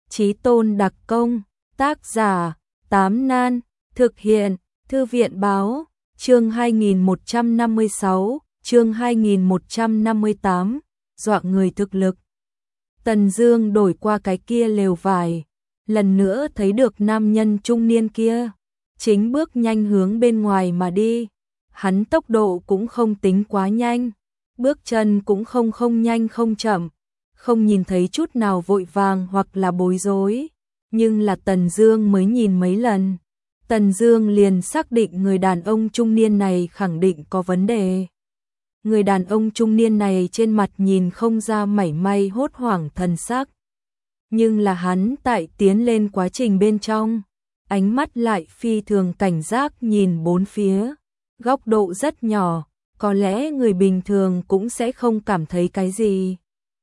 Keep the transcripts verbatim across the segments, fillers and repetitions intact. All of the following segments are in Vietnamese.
Chí tôn đặc công, tác giả, Tám Nan, thực hiện, Thư viện báo, chương hai nghìn một trăm năm mươi sáu, chương hai nghìn một trăm năm mươi tám, dọa người thực lực. Tần Dương đổi qua cái kia lều vải, lần nữa thấy được nam nhân trung niên kia, chính bước nhanh hướng bên ngoài mà đi. Hắn tốc độ cũng không tính quá nhanh, bước chân cũng không không nhanh không chậm, không nhìn thấy chút nào vội vàng hoặc là bối rối, nhưng là Tần Dương mới nhìn mấy lần, Tần Dương liền xác định người đàn ông trung niên này khẳng định có vấn đề. Người đàn ông trung niên này trên mặt nhìn không ra mảy may hốt hoảng thần sắc, nhưng là hắn tại tiến lên quá trình bên trong, ánh mắt lại phi thường cảnh giác nhìn bốn phía, góc độ rất nhỏ, có lẽ người bình thường cũng sẽ không cảm thấy cái gì.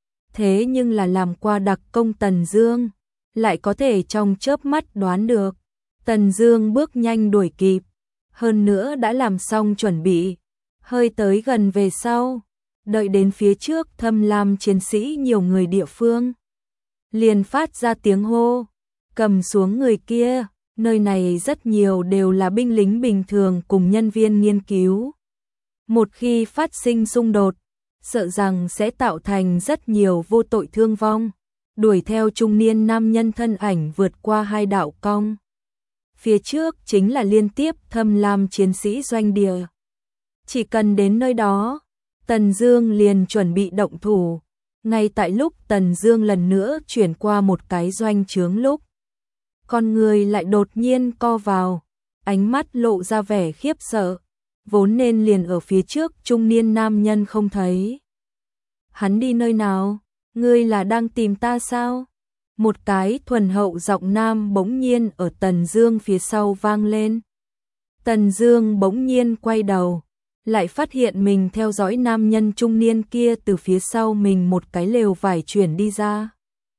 Thế nhưng là làm qua đặc công Tần Dương, lại có thể trong chớp mắt đoán được. Tần Dương bước nhanh đuổi kịp, hơn nữa đã làm xong chuẩn bị, hơi tới gần về sau, đợi đến phía trước thâm lam chiến sĩ nhiều người địa phương, liền phát ra tiếng hô, cầm xuống người kia, nơi này rất nhiều đều là binh lính bình thường cùng nhân viên nghiên cứu. Một khi phát sinh xung đột, sợ rằng sẽ tạo thành rất nhiều vô tội thương vong. Đuổi theo trung niên nam nhân thân ảnh vượt qua hai đạo cong. Phía trước chính là liên tiếp thâm lam chiến sĩ doanh địa. Chỉ cần đến nơi đó, Tần Dương liền chuẩn bị động thủ. Ngay tại lúc Tần Dương lần nữa chuyển qua một cái doanh trướng lúc, con người lại đột nhiên co vào, ánh mắt lộ ra vẻ khiếp sợ, vốn nên liền ở phía trước trung niên nam nhân không thấy. Hắn đi nơi nào? Ngươi là đang tìm ta sao? Một cái thuần hậu giọng nam bỗng nhiên ở Tần Dương phía sau vang lên. Tần Dương bỗng nhiên quay đầu, lại phát hiện mình theo dõi nam nhân trung niên kia từ phía sau mình một cái lều vải chuyển đi ra.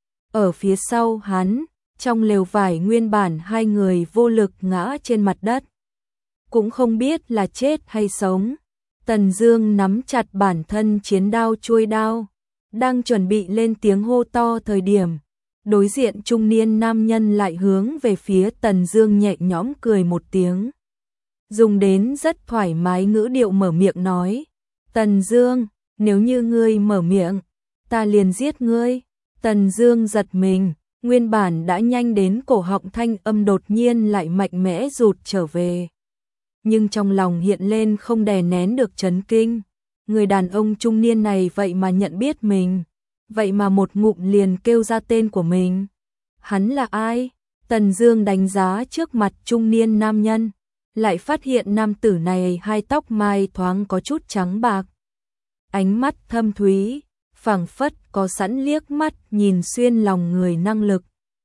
Ở phía sau hắn, trong lều vải nguyên bản hai người vô lực ngã trên mặt đất, cũng không biết là chết hay sống. Tần Dương nắm chặt bản thân chiến đao chuôi đao, đang chuẩn bị lên tiếng hô to thời điểm, đối diện trung niên nam nhân lại hướng về phía Tần Dương nhẹ nhõm cười một tiếng, dùng đến rất thoải mái ngữ điệu mở miệng nói: "Tần Dương, nếu như ngươi mở miệng, ta liền giết ngươi." Tần Dương giật mình, nguyên bản đã nhanh đến cổ họng thanh âm đột nhiên lại mạnh mẽ rụt trở về. Nhưng trong lòng hiện lên không đè nén được chấn kinh, người đàn ông trung niên này vậy mà nhận biết mình, vậy mà một ngụm liền kêu ra tên của mình. Hắn là ai? Tần Dương đánh giá trước mặt trung niên nam nhân, lại phát hiện nam tử này hai tóc mai thoáng có chút trắng bạc, ánh mắt thâm thúy, phảng phất có sẵn liếc mắt nhìn xuyên lòng người năng lực.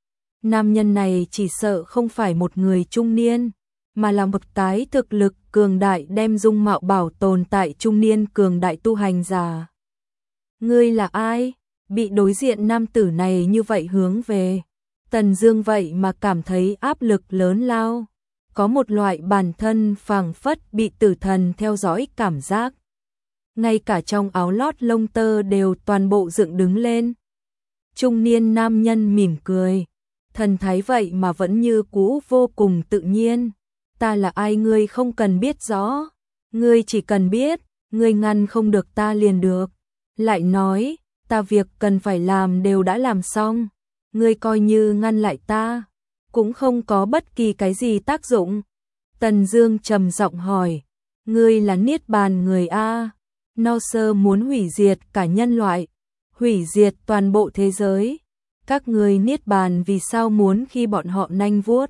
Nam nhân này chỉ sợ không phải một người trung niên, mà là một cái thực lực cường đại đem dung mạo bảo tồn tại trung niên cường đại tu hành giả. Ngươi là ai? Bị đối diện nam tử này như vậy hướng về, Tần Dương vậy mà cảm thấy áp lực lớn lao, có một loại bản thân phảng phất bị tử thần theo dõi cảm giác. Ngay cả trong áo lót lông tơ đều toàn bộ dựng đứng lên. Trung niên nam nhân mỉm cười, thần thái vậy mà vẫn như cũ vô cùng tự nhiên. Ta là ai ngươi không cần biết rõ, ngươi chỉ cần biết, ngươi ngăn không được ta liền được. Lại nói, ta việc cần phải làm đều đã làm xong, ngươi coi như ngăn lại ta, cũng không có bất kỳ cái gì tác dụng. Tần Dương trầm giọng hỏi, ngươi là Niết Bàn người a? No Sơ muốn hủy diệt cả nhân loại, hủy diệt toàn bộ thế giới. Các ngươi Niết Bàn vì sao muốn khi bọn họ nanh vuốt?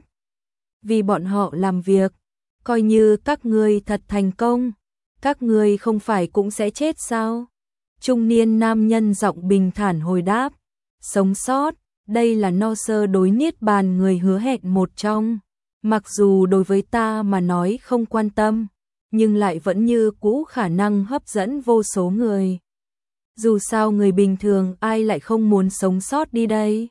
Vì bọn họ làm việc, coi như các ngươi thật thành công, các ngươi không phải cũng sẽ chết sao? Trung niên nam nhân giọng bình thản hồi đáp, sống sót, đây là No Sơ đối Niết Bàn người hứa hẹn một trong, mặc dù đối với ta mà nói không quan tâm, nhưng lại vẫn như cũ khả năng hấp dẫn vô số người. Dù sao người bình thường ai lại không muốn sống sót đi đây?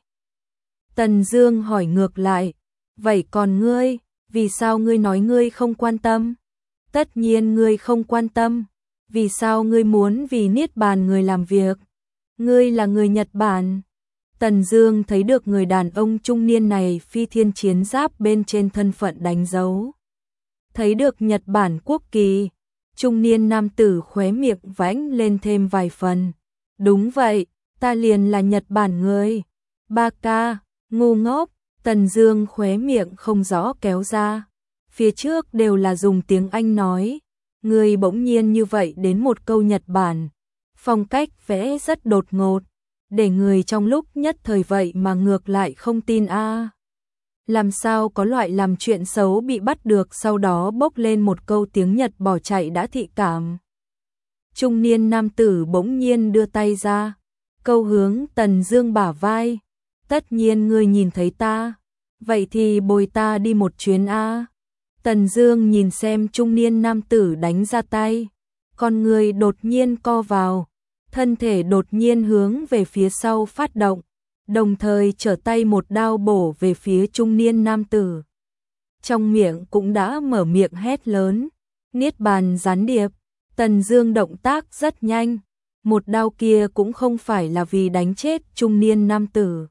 Tần Dương hỏi ngược lại, vậy còn ngươi, vì sao ngươi nói ngươi không quan tâm? Tất nhiên ngươi không quan tâm, vì sao ngươi muốn vì Niết Bàn người làm việc? Ngươi là người Nhật Bản. Tần Dương thấy được người đàn ông trung niên này phi thiên chiến giáp bên trên thân phận đánh dấu. Thấy được Nhật Bản quốc kỳ, trung niên nam tử khóe miệng vãnh lên thêm vài phần. Đúng vậy, ta liền là Nhật Bản người. Ba ca, ngu ngốc, Tần Dương khóe miệng không rõ kéo ra. Phía trước đều là dùng tiếng Anh nói, người bỗng nhiên như vậy đến một câu Nhật Bản. Phong cách vẽ rất đột ngột, để người trong lúc nhất thời vậy mà ngược lại không tin a. À. Làm sao có loại làm chuyện xấu bị bắt được sau đó bốc lên một câu tiếng Nhật bỏ chạy đã thị cảm. Trung niên nam tử bỗng nhiên đưa tay ra, câu hướng Tần Dương bả vai. Tất nhiên ngươi nhìn thấy ta, vậy thì bồi ta đi một chuyến a. À. Tần Dương nhìn xem trung niên nam tử đánh ra tay, con người đột nhiên co vào, thân thể đột nhiên hướng về phía sau phát động, đồng thời trở tay một đao bổ về phía trung niên nam tử. Trong miệng cũng đã mở miệng hét lớn, Niết bàn gián điệp. Tần Dương động tác rất nhanh, một đao kia cũng không phải là vì đánh chết trung niên nam tử,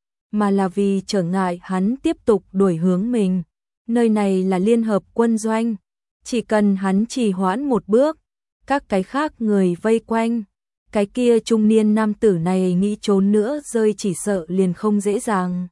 mà là vì trở ngại hắn tiếp tục đuổi hướng mình. Nơi này là liên hợp quân doanh, chỉ cần hắn trì hoãn một bước, các cái khác người vây quanh, cái kia trung niên nam tử này nghĩ trốn nữa rơi chỉ sợ liền không dễ dàng.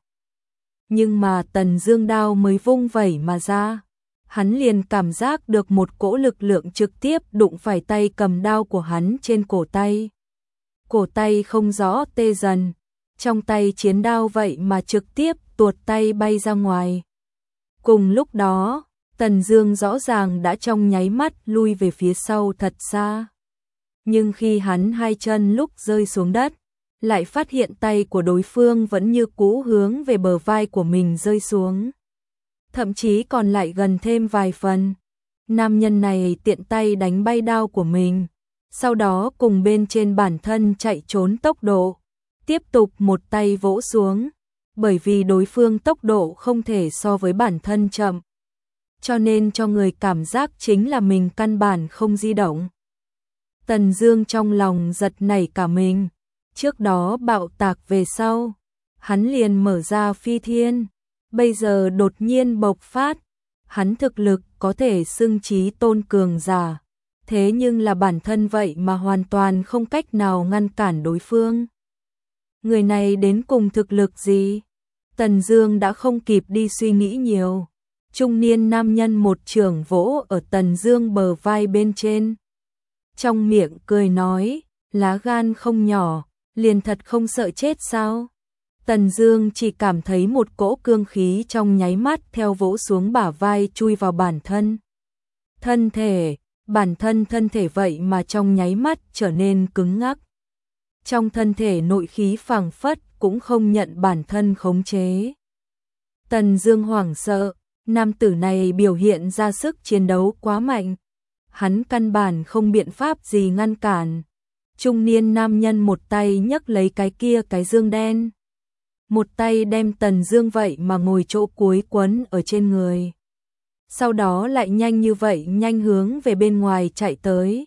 Nhưng mà Tần Dương đao mới vung vẩy mà ra, hắn liền cảm giác được một cỗ lực lượng trực tiếp đụng phải tay cầm đao của hắn trên cổ tay. Cổ tay không rõ tê dần, trong tay chiến đao vậy mà trực tiếp tuột tay bay ra ngoài. Cùng lúc đó, Tần Dương rõ ràng đã trong nháy mắt lui về phía sau thật xa. Nhưng khi hắn hai chân lúc rơi xuống đất, lại phát hiện tay của đối phương vẫn như cũ hướng về bờ vai của mình rơi xuống. Thậm chí còn lại gần thêm vài phần. Nam nhân này tiện tay đánh bay đao của mình, sau đó cùng bên trên bản thân chạy trốn tốc độ, tiếp tục một tay vỗ xuống, bởi vì đối phương tốc độ không thể so với bản thân chậm, cho nên cho người cảm giác chính là mình căn bản không di động. Tần Dương trong lòng giật nảy cả mình, trước đó bạo tạc về sau, hắn liền mở ra phi thiên, bây giờ đột nhiên bộc phát, hắn thực lực có thể xưng chí tôn cường giả, thế nhưng là bản thân vậy mà hoàn toàn không cách nào ngăn cản đối phương. Người này đến cùng thực lực gì? Tần Dương đã không kịp đi suy nghĩ nhiều. Trung niên nam nhân một chưởng vỗ ở Tần Dương bờ vai bên trên. Trong miệng cười nói, lá gan không nhỏ, liền thật không sợ chết sao? Tần Dương chỉ cảm thấy một cỗ cương khí trong nháy mắt theo vỗ xuống bả vai chui vào bản thân. Thân thể, bản thân thân thể vậy mà trong nháy mắt trở nên cứng ngắc. Trong thân thể nội khí phảng phất cũng không nhận bản thân khống chế. Tần Dương hoảng sợ, nam tử này biểu hiện ra sức chiến đấu quá mạnh, hắn căn bản không biện pháp gì ngăn cản. Trung niên nam nhân một tay nhấc lấy cái kia cái dương đen, một tay đem Tần Dương vậy mà ngồi chỗ cuối quấn ở trên người, sau đó lại nhanh như vậy nhanh hướng về bên ngoài chạy tới.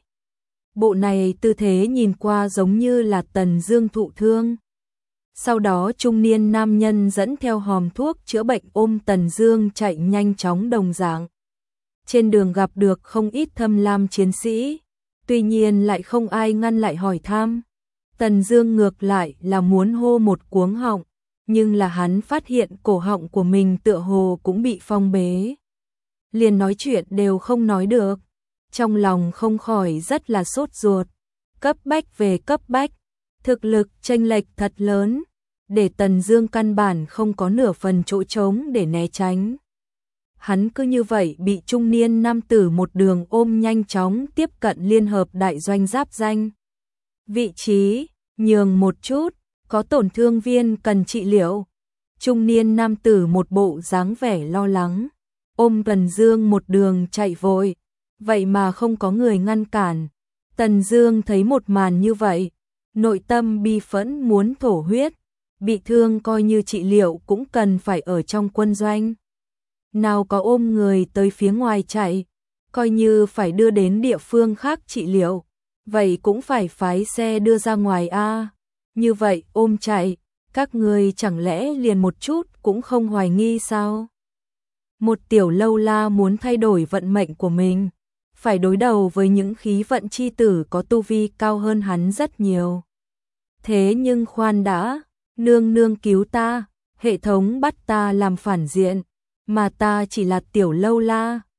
Bộ này tư thế nhìn qua giống như là Tần Dương thụ thương. Sau đó trung niên nam nhân dẫn theo hòm thuốc chữa bệnh ôm Tần Dương chạy nhanh chóng đồng dạng. Trên đường gặp được không ít thâm lam chiến sĩ, tuy nhiên lại không ai ngăn lại hỏi thăm. Tần Dương ngược lại là muốn hô một cuống họng, nhưng là hắn phát hiện cổ họng của mình tựa hồ cũng bị phong bế, liền nói chuyện đều không nói được. Trong lòng không khỏi rất là sốt ruột, cấp bách về cấp bách, thực lực chênh lệch thật lớn, để Tần Dương căn bản không có nửa phần chỗ trống để né tránh. Hắn cứ như vậy bị trung niên nam tử một đường ôm nhanh chóng tiếp cận liên hợp đại doanh giáp danh. Vị trí, nhường một chút, có tổn thương viên cần trị liệu. Trung niên nam tử một bộ dáng vẻ lo lắng, ôm Tần Dương một đường chạy vội, vậy mà không có người ngăn cản. Tần Dương thấy một màn như vậy, nội tâm bi phẫn muốn thổ huyết, bị thương coi như trị liệu cũng cần phải ở trong quân doanh. Nào có ôm người tới phía ngoài chạy, coi như phải đưa đến địa phương khác trị liệu, vậy cũng phải phái xe đưa ra ngoài a. À. Như vậy ôm chạy, Các ngươi chẳng lẽ liền một chút cũng không hoài nghi sao? Một tiểu lâu la muốn thay đổi vận mệnh của mình, phải đối đầu với những khí vận chi tử có tu vi cao hơn hắn rất nhiều. Thế nhưng khoan đã, nương nương cứu ta, hệ thống bắt ta làm phản diện, mà ta chỉ là tiểu lâu la,